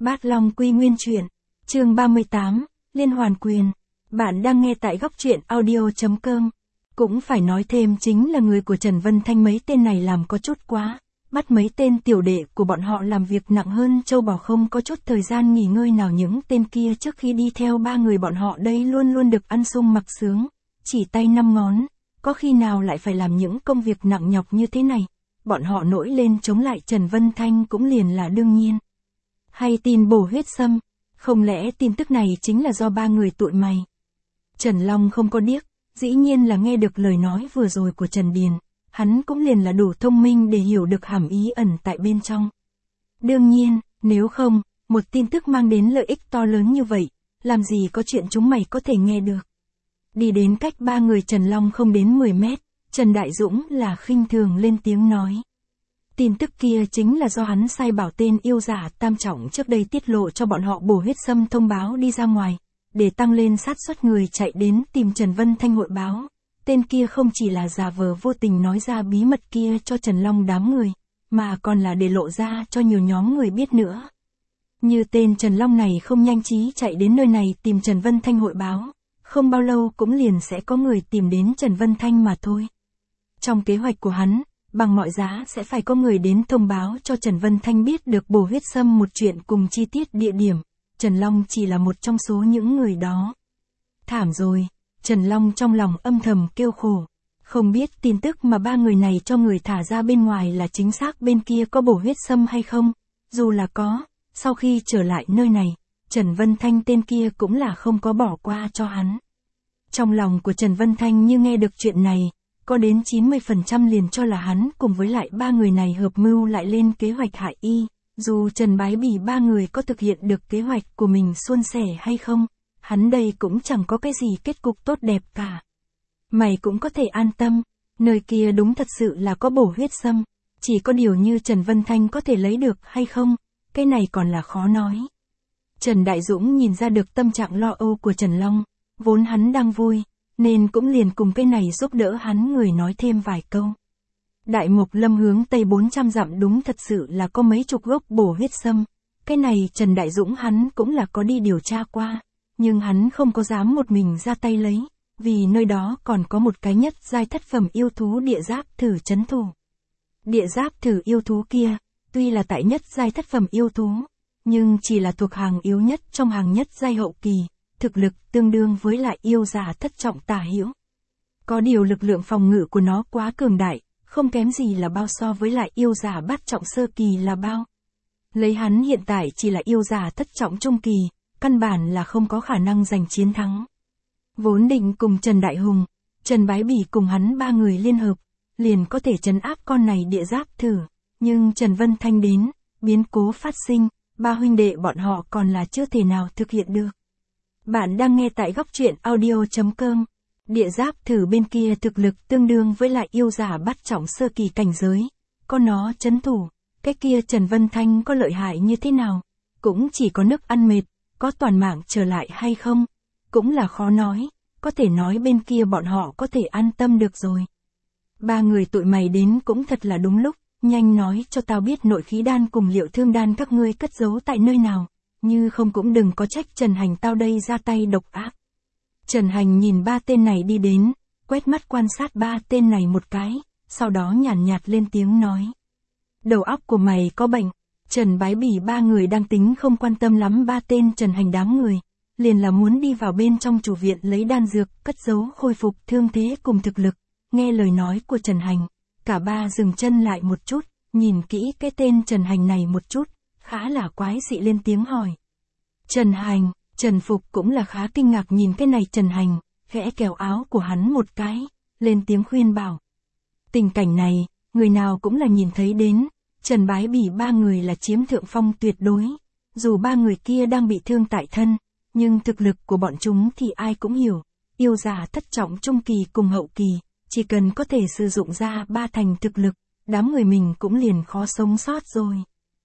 Bát Long Quy Nguyên Truyện, chương 38, Liên Hoàn Quyền. Bạn đang nghe tại góc truyện audio.com. Cũng phải nói thêm chính là người của Trần Vân Thanh mấy tên này làm có chút quá, bắt mấy tên tiểu đệ của bọn họ làm việc nặng hơn châu bò, không có chút thời gian nghỉ ngơi nào. Những tên kia trước khi đi theo ba người bọn họ đây luôn luôn được ăn sung mặc sướng, chỉ tay năm ngón, có khi nào lại phải làm những công việc nặng nhọc như thế này. Bọn họ nổi lên chống lại Trần Vân Thanh cũng liền là đương nhiên. Hay tin bổ huyết sâm, không lẽ tin tức này chính là do ba người tụi mày? Trần Long không có điếc, dĩ nhiên là nghe được lời nói vừa rồi của Trần Điền, hắn cũng liền là đủ thông minh để hiểu được hàm ý ẩn tại bên trong. Đương nhiên, nếu không, một tin tức mang đến lợi ích to lớn như vậy, làm gì có chuyện chúng mày có thể nghe được. Đi đến cách ba người Trần Long không đến 10 mét, Trần Đại Dũng là khinh thường lên tiếng nói. Tin tức kia chính là do hắn sai bảo tên yêu giả tam trọng trước đây tiết lộ cho bọn họ bổ huyết sâm thông báo đi ra ngoài, để tăng lên xác suất người chạy đến tìm Trần Vân Thanh hội báo. Tên kia không chỉ là giả vờ vô tình nói ra bí mật kia cho Trần Long đám người, mà còn là để lộ ra cho nhiều nhóm người biết nữa. Như tên Trần Long này không nhanh trí chạy đến nơi này tìm Trần Vân Thanh hội báo, không bao lâu cũng liền sẽ có người tìm đến Trần Vân Thanh mà thôi. Trong kế hoạch của hắn, bằng mọi giá sẽ phải có người đến thông báo cho Trần Vân Thanh biết được bổ huyết sâm một chuyện cùng chi tiết địa điểm. Trần Long chỉ là một trong số những người đó. Thảm rồi, Trần Long trong lòng âm thầm kêu khổ. Không biết tin tức mà ba người này cho người thả ra bên ngoài là chính xác bên kia có bổ huyết sâm hay không. Dù là có, sau khi trở lại nơi này, Trần Vân Thanh tên kia cũng là không có bỏ qua cho hắn. Trong lòng của Trần Vân Thanh như nghe được chuyện này, có đến 90% liền cho là hắn cùng với lại ba người này hợp mưu lại lên kế hoạch hại y. Dù Trần Bái Bỉ ba người có thực hiện được kế hoạch của mình suôn sẻ hay không, hắn đây cũng chẳng có cái gì kết cục tốt đẹp cả. Mày cũng có thể an tâm, nơi kia đúng thật sự là có bổ huyết sâm, chỉ có điều như Trần Vân Thanh có thể lấy được hay không, cái này còn là khó nói. Trần Đại Dũng nhìn ra được tâm trạng lo âu của Trần Long, vốn hắn đang vui, nên cũng liền cùng cái này giúp đỡ hắn người nói thêm vài câu. Đại Mục Lâm hướng tây 400 dặm đúng thật sự là có mấy chục gốc bổ huyết sâm, cái này Trần Đại Dũng hắn cũng là có đi điều tra qua, nhưng hắn không có dám một mình ra tay lấy, vì nơi đó còn có một cái nhất giai thất phẩm yêu thú địa giáp thử trấn thủ. Địa giáp thử yêu thú kia, tuy là tại nhất giai thất phẩm yêu thú, nhưng chỉ là thuộc hàng yếu nhất trong hàng nhất giai hậu kỳ, thực lực tương đương với lại yêu giả thất trọng tả hữu. Có điều lực lượng phòng ngự của nó quá cường đại, không kém gì là bao so với lại yêu giả bát trọng sơ kỳ là bao. Lấy hắn hiện tại chỉ là yêu giả thất trọng trung kỳ, căn bản là không có khả năng giành chiến thắng. Vốn định cùng Trần Đại Hùng, Trần Bái Bỉ cùng hắn ba người liên hợp, liền có thể trấn áp con này địa giáp thử, nhưng Trần Vân Thanh đến, biến cố phát sinh, ba huynh đệ bọn họ còn là chưa thể nào thực hiện được. Bạn đang nghe tại góc truyện audio.com. Địa giáp thử bên kia thực lực tương đương với lại yêu giả bát trọng sơ kỳ cảnh giới, có nó trấn thủ, cái kia Trần Vân Thanh có lợi hại như thế nào, cũng chỉ có nước ăn mệt, có toàn mạng trở lại hay không, cũng là khó nói, có thể nói bên kia bọn họ có thể an tâm được rồi. Ba người tụi mày đến cũng thật là đúng lúc, nhanh nói cho tao biết nội khí đan cùng liệu thương đan các ngươi cất giấu tại nơi nào, như không cũng đừng có trách Trần Hành tao đây ra tay độc ác. Trần Hành nhìn ba tên này đi đến, quét mắt quan sát ba tên này một cái, sau đó nhàn nhạt lên tiếng nói. Đầu óc của mày có bệnh. Trần Bái Bỉ ba người đang tính không quan tâm lắm ba tên Trần Hành đám người, liền là muốn đi vào bên trong chủ viện lấy đan dược, cất giấu khôi phục thương thế cùng thực lực. Nghe lời nói của Trần Hành, cả ba dừng chân lại một chút, nhìn kỹ cái tên Trần Hành này một chút, khá là quái dị lên tiếng hỏi. Trần Hành, Trần Phục cũng là khá kinh ngạc nhìn cái này Trần Hành, khẽ kéo áo của hắn một cái, lên tiếng khuyên bảo. Tình cảnh này, người nào cũng là nhìn thấy đến, Trần Bái Bỉ ba người là chiếm thượng phong tuyệt đối, dù ba người kia đang bị thương tại thân, nhưng thực lực của bọn chúng thì ai cũng hiểu, yêu giả thất trọng trung kỳ cùng hậu kỳ, chỉ cần có thể sử dụng ra ba thành thực lực, đám người mình cũng liền khó sống sót rồi.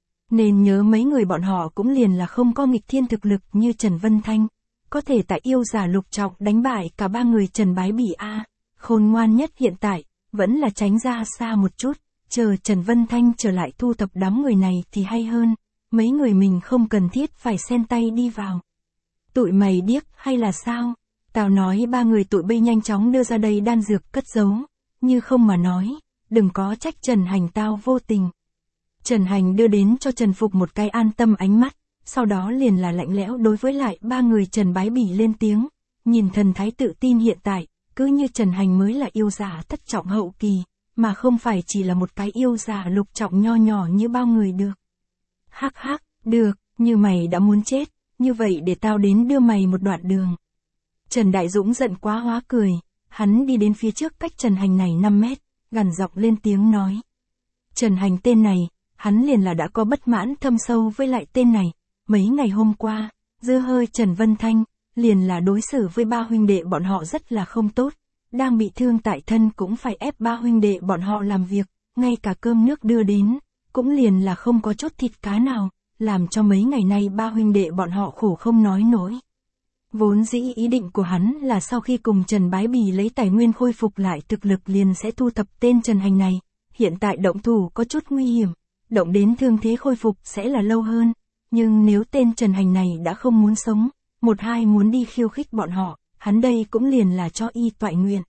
Nên nhớ mấy người bọn họ cũng liền là không có nghịch thiên thực lực như Trần Vân Thanh, có thể tại yêu giả lục trọng đánh bại cả ba người Trần Bái Bỉ a. Khôn ngoan nhất hiện tại, vẫn là tránh ra xa một chút, chờ Trần Vân Thanh trở lại thu thập đám người này thì hay hơn. mấy người mình không cần thiết phải xen tay đi vào. Tụi mày điếc hay là sao? Tao nói ba người tụi bay nhanh chóng đưa ra đây đan dược cất giấu, như không mà nói, đừng có trách Trần Hành tao vô tình. Trần Hành đưa đến cho Trần Phục một cái an tâm ánh mắt, sau đó liền là lạnh lẽo đối với lại ba người Trần Bái Bỉ lên tiếng, nhìn thần thái tự tin hiện tại, cứ như Trần Hành mới là yêu giả thất trọng hậu kỳ, mà không phải chỉ là một cái yêu giả lục trọng nho nhỏ như bao người được. Hắc hắc, được, như mày đã muốn chết, như vậy để tao đến đưa mày một đoạn đường. Trần Đại Dũng giận quá hóa cười, hắn đi đến phía trước cách Trần Hành này 5 mét, gằn giọng lên tiếng nói. Trần Hành tên này, hắn liền là đã có bất mãn thâm sâu với lại tên này, mấy ngày hôm qua, dư hơi Trần Vân Thanh, liền là đối xử với ba huynh đệ bọn họ rất là không tốt, đang bị thương tại thân cũng phải ép ba huynh đệ bọn họ làm việc, ngay cả cơm nước đưa đến, cũng liền là không có chút thịt cá nào, làm cho mấy ngày nay ba huynh đệ bọn họ khổ không nói nổi. Vốn dĩ ý định của hắn là sau khi cùng Trần Bái Bỉ lấy tài nguyên khôi phục lại thực lực liền sẽ thu thập tên Trần Hành này, hiện tại động thủ có chút nguy hiểm, động đến thương thế khôi phục sẽ là lâu hơn, nhưng nếu tên Trần Hành này đã không muốn sống, một hai muốn đi khiêu khích bọn họ, hắn đây cũng liền là cho y toại nguyện.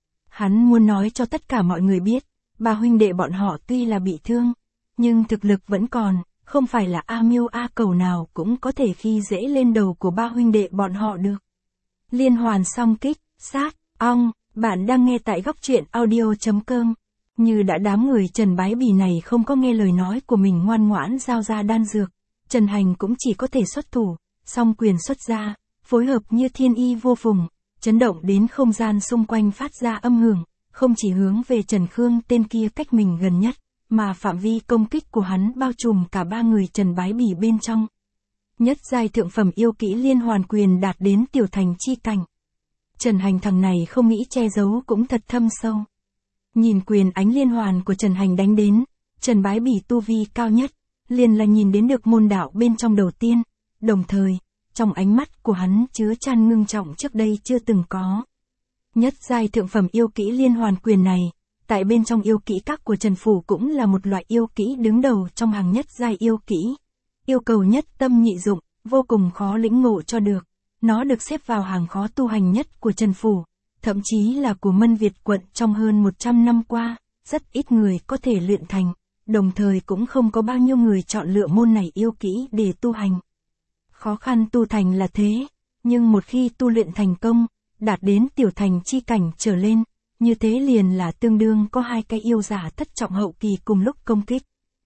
Hắn muốn nói cho tất cả mọi người biết, ba huynh đệ bọn họ tuy là bị thương, nhưng thực lực vẫn còn, không phải là A Miêu A Cầu nào cũng có thể khi dễ lên đầu của ba huynh đệ bọn họ được. Liên hoàn song kích, sát, ong, bạn đang nghe tại góc truyện audio.com. Như đã đám người Trần Bái Bỉ này không có nghe lời nói của mình ngoan ngoãn giao ra đan dược, Trần Hành cũng chỉ có thể xuất thủ, song quyền xuất ra, phối hợp như thiên y vô phùng, chấn động đến không gian xung quanh phát ra âm hưởng, không chỉ hướng về Trần Khương tên kia cách mình gần nhất, mà phạm vi công kích của hắn bao trùm cả ba người Trần Bái Bỉ bên trong. Nhất giai thượng phẩm yêu kỹ liên hoàn quyền đạt đến tiểu thành chi cảnh. Trần Hành thằng này không nghĩ che giấu cũng thật thâm sâu. Nhìn quyền ánh liên hoàn của Trần Hành đánh đến, Trần Bái Bỉ tu vi cao nhất, liền là nhìn đến được môn đạo bên trong đầu tiên, đồng thời, trong ánh mắt của hắn chứa chan ngưng trọng trước đây chưa từng có. Nhất giai thượng phẩm yêu kỹ liên hoàn quyền này, tại bên trong yêu kỹ các của Trần Phủ cũng là một loại yêu kỹ đứng đầu trong hàng nhất giai yêu kỹ. Yêu cầu nhất tâm nhị dụng, vô cùng khó lĩnh ngộ cho được. Nó được xếp vào hàng khó tu hành nhất của Trần Phủ, thậm chí là của Mân Việt quận trong hơn 100 năm qua, rất ít người có thể luyện thành, đồng thời cũng không có bao nhiêu người chọn lựa môn này yêu kỹ để tu hành. Khó khăn tu thành là thế, nhưng một khi tu luyện thành công, đạt đến tiểu thành chi cảnh trở lên, như thế liền là tương đương có hai cái yêu giả thất trọng hậu kỳ cùng lúc công kích.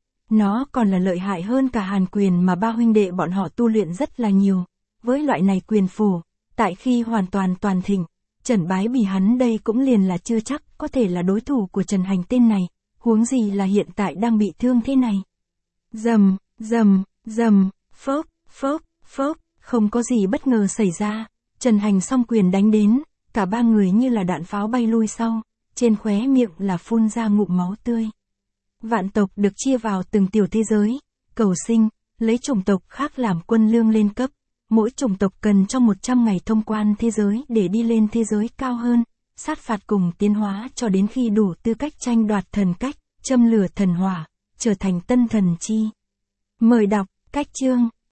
Nó còn là lợi hại hơn cả hàn quyền mà ba huynh đệ bọn họ tu luyện rất là nhiều. Với loại này quyền phù, tại khi hoàn toàn toàn thịnh, Trần Bái Bỉ hắn đây cũng liền là chưa chắc có thể là đối thủ của Trần Hành tên này, huống gì là hiện tại đang bị thương thế này. Rầm, rầm, rầm, phốc, phốc, phốc, không có gì bất ngờ xảy ra, Trần Hành song quyền đánh đến, cả ba người như là đạn pháo bay lui sau, trên khóe miệng là phun ra ngụm máu tươi. Vạn tộc được chia vào từng tiểu thế giới, cầu sinh, lấy chủng tộc khác làm quân lương lên cấp. Mỗi chủng tộc cần trong 100 ngày thông quan thế giới để đi lên thế giới cao hơn, sát phạt cùng tiến hóa cho đến khi đủ tư cách tranh đoạt thần cách, châm lửa thần hỏa, trở thành tân thần chi. Mời đọc, cách chương.